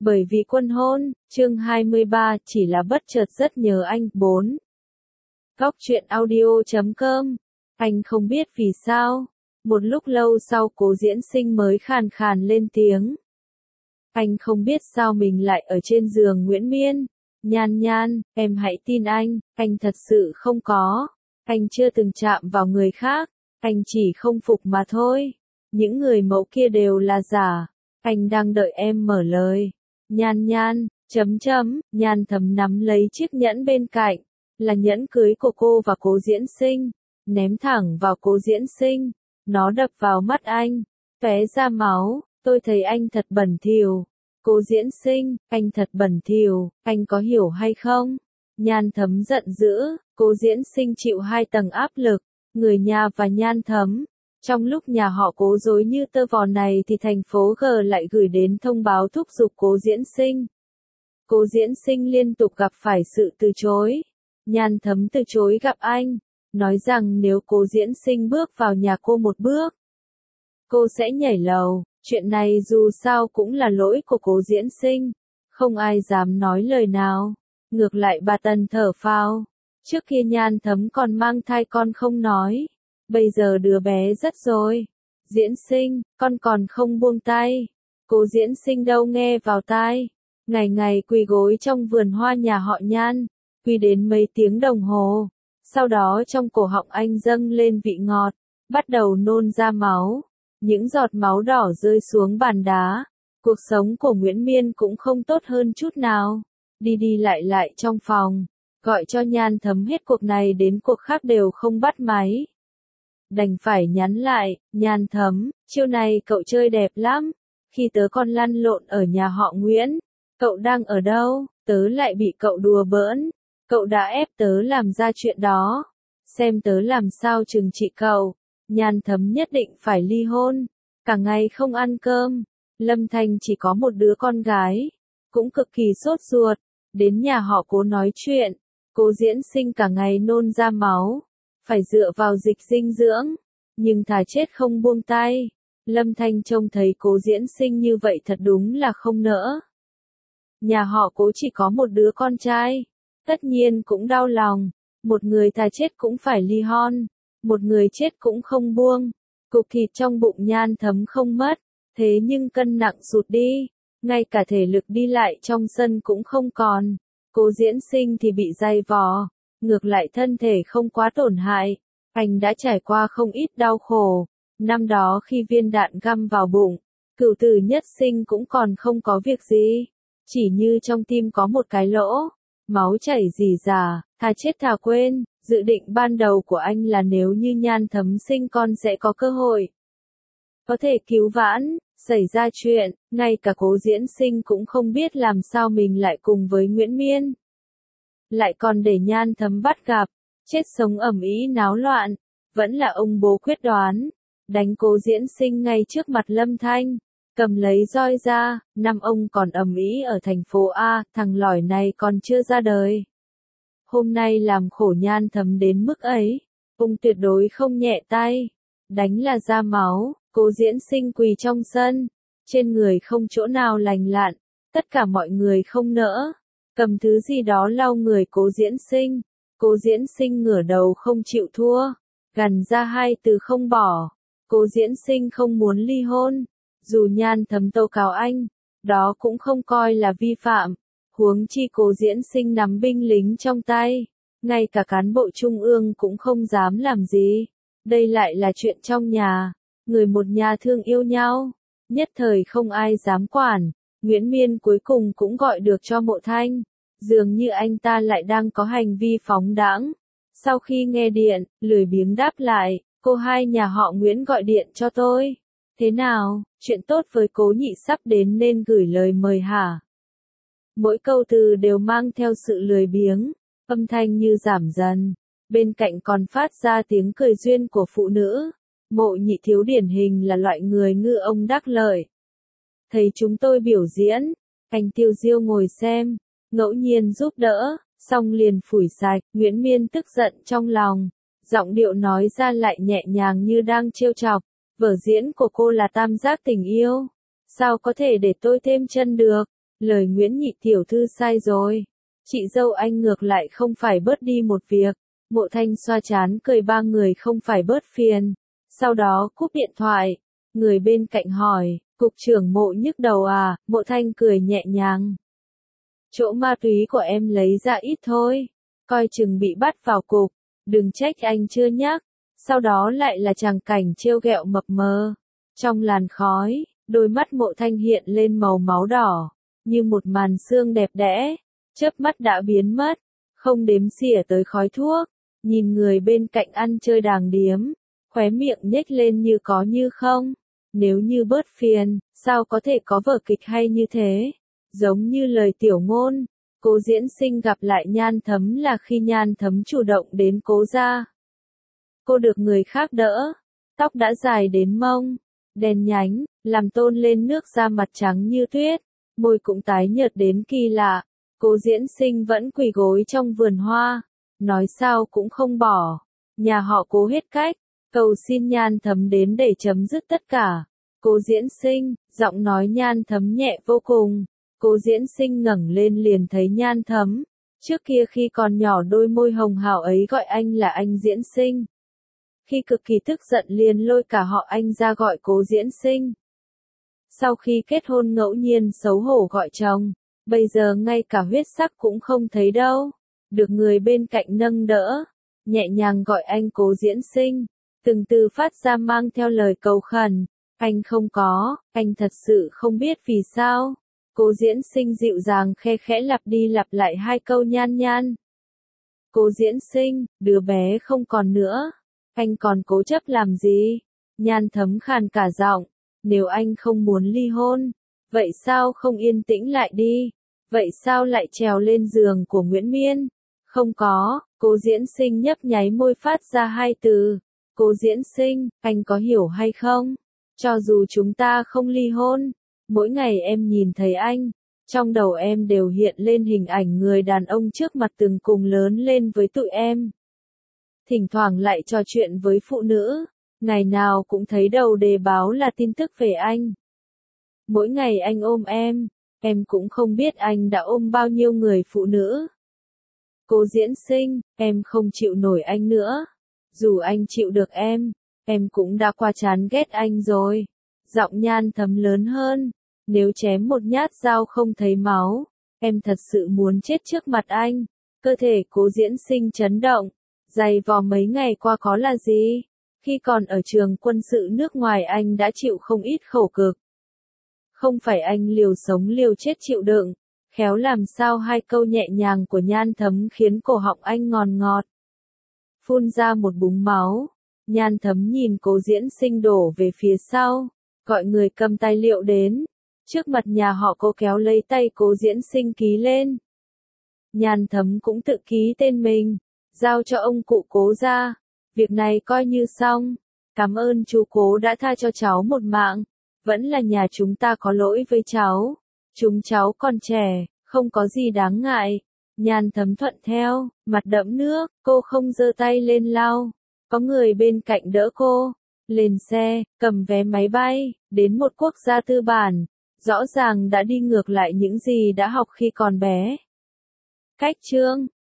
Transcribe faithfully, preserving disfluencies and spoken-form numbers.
Bởi vì quân hôn, chương hai mươi ba, chỉ là bất chợt rất nhớ anh. bốn. Góc truyện audio chấm com. Anh không biết vì sao. Một lúc lâu sau Cố Diễn Sinh mới khàn khàn lên tiếng. Anh không biết sao mình lại ở trên giường Nguyễn Miên. Nhan Nhan, em hãy tin anh, anh thật sự không có. Anh chưa từng chạm vào người khác. Anh chỉ không phục mà thôi. Những người mẫu kia đều là giả. Anh đang đợi em mở lời. Nhan Nhan, chấm chấm, Nhan Thấm nắm lấy chiếc nhẫn bên cạnh, là nhẫn cưới của cô và Cố Diễn Sinh, ném thẳng vào Cố Diễn Sinh, nó đập vào mắt anh, tóe ra máu, tôi thấy anh thật bẩn thỉu. Cố Diễn Sinh, anh thật bẩn thỉu, anh có hiểu hay không? Nhan Thấm giận dữ, Cố Diễn Sinh chịu hai tầng áp lực, người nhà và Nhan Thấm. Trong lúc nhà họ Cố rối như tơ vò này thì thành phố G lại gửi đến thông báo thúc giục Cố Diễn Sinh. Cố Diễn Sinh liên tục gặp phải sự từ chối. Nhan Thấm từ chối gặp anh, nói rằng nếu Cố Diễn Sinh bước vào nhà cô một bước, cô sẽ nhảy lầu. Chuyện này dù sao cũng là lỗi của Cố Diễn Sinh, không ai dám nói lời nào. Ngược lại bà Tần thở phào, trước kia Nhan Thấm còn mang thai con không nói. Bây giờ đứa bé rất rồi. Diễn Sinh, con còn không buông tay. Cố Diễn Sinh đâu nghe vào tai. Ngày ngày quỳ gối trong vườn hoa nhà họ Nhan, quỳ đến mấy tiếng đồng hồ. Sau đó trong cổ họng anh dâng lên vị ngọt, bắt đầu nôn ra máu. Những giọt máu đỏ rơi xuống bàn đá. Cuộc sống của Nguyễn Miên cũng không tốt hơn chút nào. Đi đi lại lại trong phòng, gọi cho Nhan Thấm hết cuộc này đến cuộc khác đều không bắt máy. Đành phải nhắn lại, Nhan Thấm, chiêu này cậu chơi đẹp lắm. Khi tớ còn lăn lộn ở nhà họ Nguyễn, cậu đang ở đâu, tớ lại bị cậu đùa bỡn. Cậu đã ép tớ làm ra chuyện đó. Xem tớ làm sao trừng trị cậu. Nhan Thấm nhất định phải ly hôn. Cả ngày không ăn cơm. Lâm Thanh chỉ có một đứa con gái. Cũng cực kỳ sốt ruột. Đến nhà họ Cố nói chuyện. Cố Diễn Sinh cả ngày nôn ra máu. Phải dựa vào dịch dinh dưỡng, nhưng thà chết không buông tay. Lâm Thanh trông thấy Cố Diễn Sinh như vậy thật đúng là không nỡ. Nhà họ Cố chỉ có một đứa con trai, tất nhiên cũng đau lòng. Một người thà chết cũng phải ly hôn, một người chết cũng không buông. Cục thịt trong bụng Nhan Thấm không mất, thế nhưng cân nặng sụt đi, ngay cả thể lực đi lại trong sân cũng không còn. Cố Diễn Sinh thì bị dày vò. Ngược lại thân thể không quá tổn hại, anh đã trải qua không ít đau khổ. Năm đó khi viên đạn găm vào bụng, Cửu Tử Nhất Sinh cũng còn không có việc gì. Chỉ như trong tim có một cái lỗ, máu chảy rỉ rả, thà chết thà quên. Dự định ban đầu của anh là nếu như Nhan Thấm sinh con sẽ có cơ hội, có thể cứu vãn. Xảy ra chuyện, ngay cả Cố Diễn Sinh cũng không biết làm sao mình lại cùng với Nguyễn Miên. Lại còn để Nhan Thấm bắt gặp, chết sống ầm ĩ náo loạn, vẫn là ông bố quyết đoán, đánh Cố Diễn Sinh ngay trước mặt Lâm Thanh, cầm lấy roi ra, năm ông còn ầm ĩ ở thành phố A, thằng lỏi này còn chưa ra đời. Hôm nay làm khổ Nhan Thấm đến mức ấy, ông tuyệt đối không nhẹ tay, đánh là ra máu. Cố Diễn Sinh quỳ trong sân, trên người không chỗ nào lành lặn, tất cả mọi người không nỡ. Cầm thứ gì đó lau người Cố Diễn Sinh. Cố Diễn Sinh ngửa đầu không chịu thua, gằn ra hai từ không bỏ. Cố Diễn Sinh không muốn ly hôn, dù Nhan Thấm tố cáo anh, đó cũng không coi là vi phạm. Huống chi Cố Diễn Sinh nắm binh lính trong tay, ngay cả cán bộ trung ương cũng không dám làm gì. Đây lại là chuyện trong nhà, người một nhà thương yêu nhau, nhất thời không ai dám quản. Nguyễn Miên cuối cùng cũng gọi được cho Mộ Thanh, dường như anh ta lại đang có hành vi phóng đãng. Sau khi nghe điện, lười biếng đáp lại, cô hai nhà họ Nguyễn gọi điện cho tôi. Thế nào, chuyện tốt với Cố nhị sắp đến nên gửi lời mời hả? Mỗi câu từ đều mang theo sự lười biếng, âm thanh như giảm dần, bên cạnh còn phát ra tiếng cười duyên của phụ nữ. Mộ Nhị Thiếu điển hình là loại người ngư ông đắc lợi. Thấy chúng tôi biểu diễn, anh Tiêu Diêu ngồi xem, ngẫu nhiên giúp đỡ, xong liền phủi sạch. Nguyễn Miên tức giận trong lòng, giọng điệu nói ra lại nhẹ nhàng như đang trêu chọc. Vở diễn của cô là tam giác tình yêu, sao có thể để tôi thêm chân được? Lời Nguyễn nhị tiểu thư sai rồi. Chị dâu anh ngược lại không phải bớt đi một việc. Mộ Thanh xoa trán cười ba người không phải bớt phiền. Sau đó cúp điện thoại. Người bên cạnh hỏi, cục trưởng Mộ nhức đầu à, Mộ Thanh cười nhẹ nhàng. Chỗ ma túy của em lấy ra ít thôi. Coi chừng bị bắt vào cục. Đừng trách anh chưa nhắc. Sau đó lại là tràng cảnh trêu ghẹo mập mờ. Trong làn khói, đôi mắt Mộ Thanh hiện lên màu máu đỏ. Như một màn sương đẹp đẽ. Chớp mắt đã biến mất. Không đếm xỉa tới khói thuốc. Nhìn người bên cạnh ăn chơi đàng điếm. Khóe miệng nhếch lên như có như không. Nếu như bớt phiền, sao có thể có vở kịch hay như thế? Giống như lời tiểu ngôn. Cố Diễn Sinh gặp lại Nhan Thấm là khi Nhan Thấm chủ động đến cố gia. Cô được người khác đỡ. Tóc đã dài đến mông. Đen nhánh, làm tôn lên nước da mặt trắng như tuyết. Môi cũng tái nhợt đến kỳ lạ. Cố Diễn Sinh vẫn quỳ gối trong vườn hoa. Nói sao cũng không bỏ. Nhà họ Cố hết cách. Cầu xin Nhan Thấm đến để chấm dứt tất cả. Cố Diễn Sinh, giọng nói Nhan Thấm nhẹ vô cùng. Cố Diễn Sinh ngẩng lên liền thấy Nhan Thấm. Trước kia khi còn nhỏ đôi môi hồng hào ấy gọi anh là anh Diễn Sinh. Khi cực kỳ tức giận liền lôi cả họ anh ra gọi Cố Diễn Sinh. Sau khi kết hôn ngẫu nhiên xấu hổ gọi chồng. Bây giờ ngay cả huyết sắc cũng không thấy đâu. Được người bên cạnh nâng đỡ. Nhẹ nhàng gọi anh Cố Diễn Sinh. Từng từ phát ra mang theo lời cầu khẩn. Anh không có, anh thật sự không biết vì sao. Cố Diễn Sinh dịu dàng khe khẽ lặp đi lặp lại hai câu Nhan Nhan. Cố Diễn Sinh, đứa bé không còn nữa. Anh còn cố chấp làm gì? Nhan Thấm khàn cả giọng. Nếu anh không muốn ly hôn, vậy sao không yên tĩnh lại đi? Vậy sao lại trèo lên giường của Nguyễn Miên? Không có, Cố Diễn Sinh nhấp nháy môi phát ra hai từ. Cố Diễn Sinh, anh có hiểu hay không? Cho dù chúng ta không ly hôn, mỗi ngày em nhìn thấy anh, trong đầu em đều hiện lên hình ảnh người đàn ông trước mặt từng cùng lớn lên với tụi em. Thỉnh thoảng lại trò chuyện với phụ nữ, ngày nào cũng thấy đầu đề báo là tin tức về anh. Mỗi ngày anh ôm em, em cũng không biết anh đã ôm bao nhiêu người phụ nữ. Cố Diễn Sinh, em không chịu nổi anh nữa. Dù anh chịu được em, em cũng đã qua chán ghét anh rồi. Giọng Nhan Thấm lớn hơn. Nếu chém một nhát dao không thấy máu, em thật sự muốn chết trước mặt anh. Cơ thể Cố Diễn Sinh chấn động. Dày vò mấy ngày qua có là gì? Khi còn ở trường quân sự nước ngoài anh đã chịu không ít khổ cực. Không phải anh liều sống liều chết chịu đựng. Khéo làm sao hai câu nhẹ nhàng của Nhan Thấm khiến cổ họng anh ngòn ngọt. Phun ra một búng máu. Nhan Thấm nhìn Cố Diễn Sinh đổ về phía sau. Gọi người cầm tài liệu đến. Trước mặt nhà họ Cố kéo lấy tay Cố Diễn Sinh ký lên. Nhan Thấm cũng tự ký tên mình. Giao cho ông cụ Cố ra. Việc này coi như xong. Cảm ơn chú Cố đã tha cho cháu một mạng. Vẫn là nhà chúng ta có lỗi với cháu. Chúng cháu còn trẻ, không có gì đáng ngại. Nhan Thấm thuận theo, mặt đẫm nước, cô không giơ tay lên lau. Có người bên cạnh đỡ cô. Lên xe, cầm vé máy bay, đến một quốc gia tư bản. Rõ ràng đã đi ngược lại những gì đã học khi còn bé. Cách chương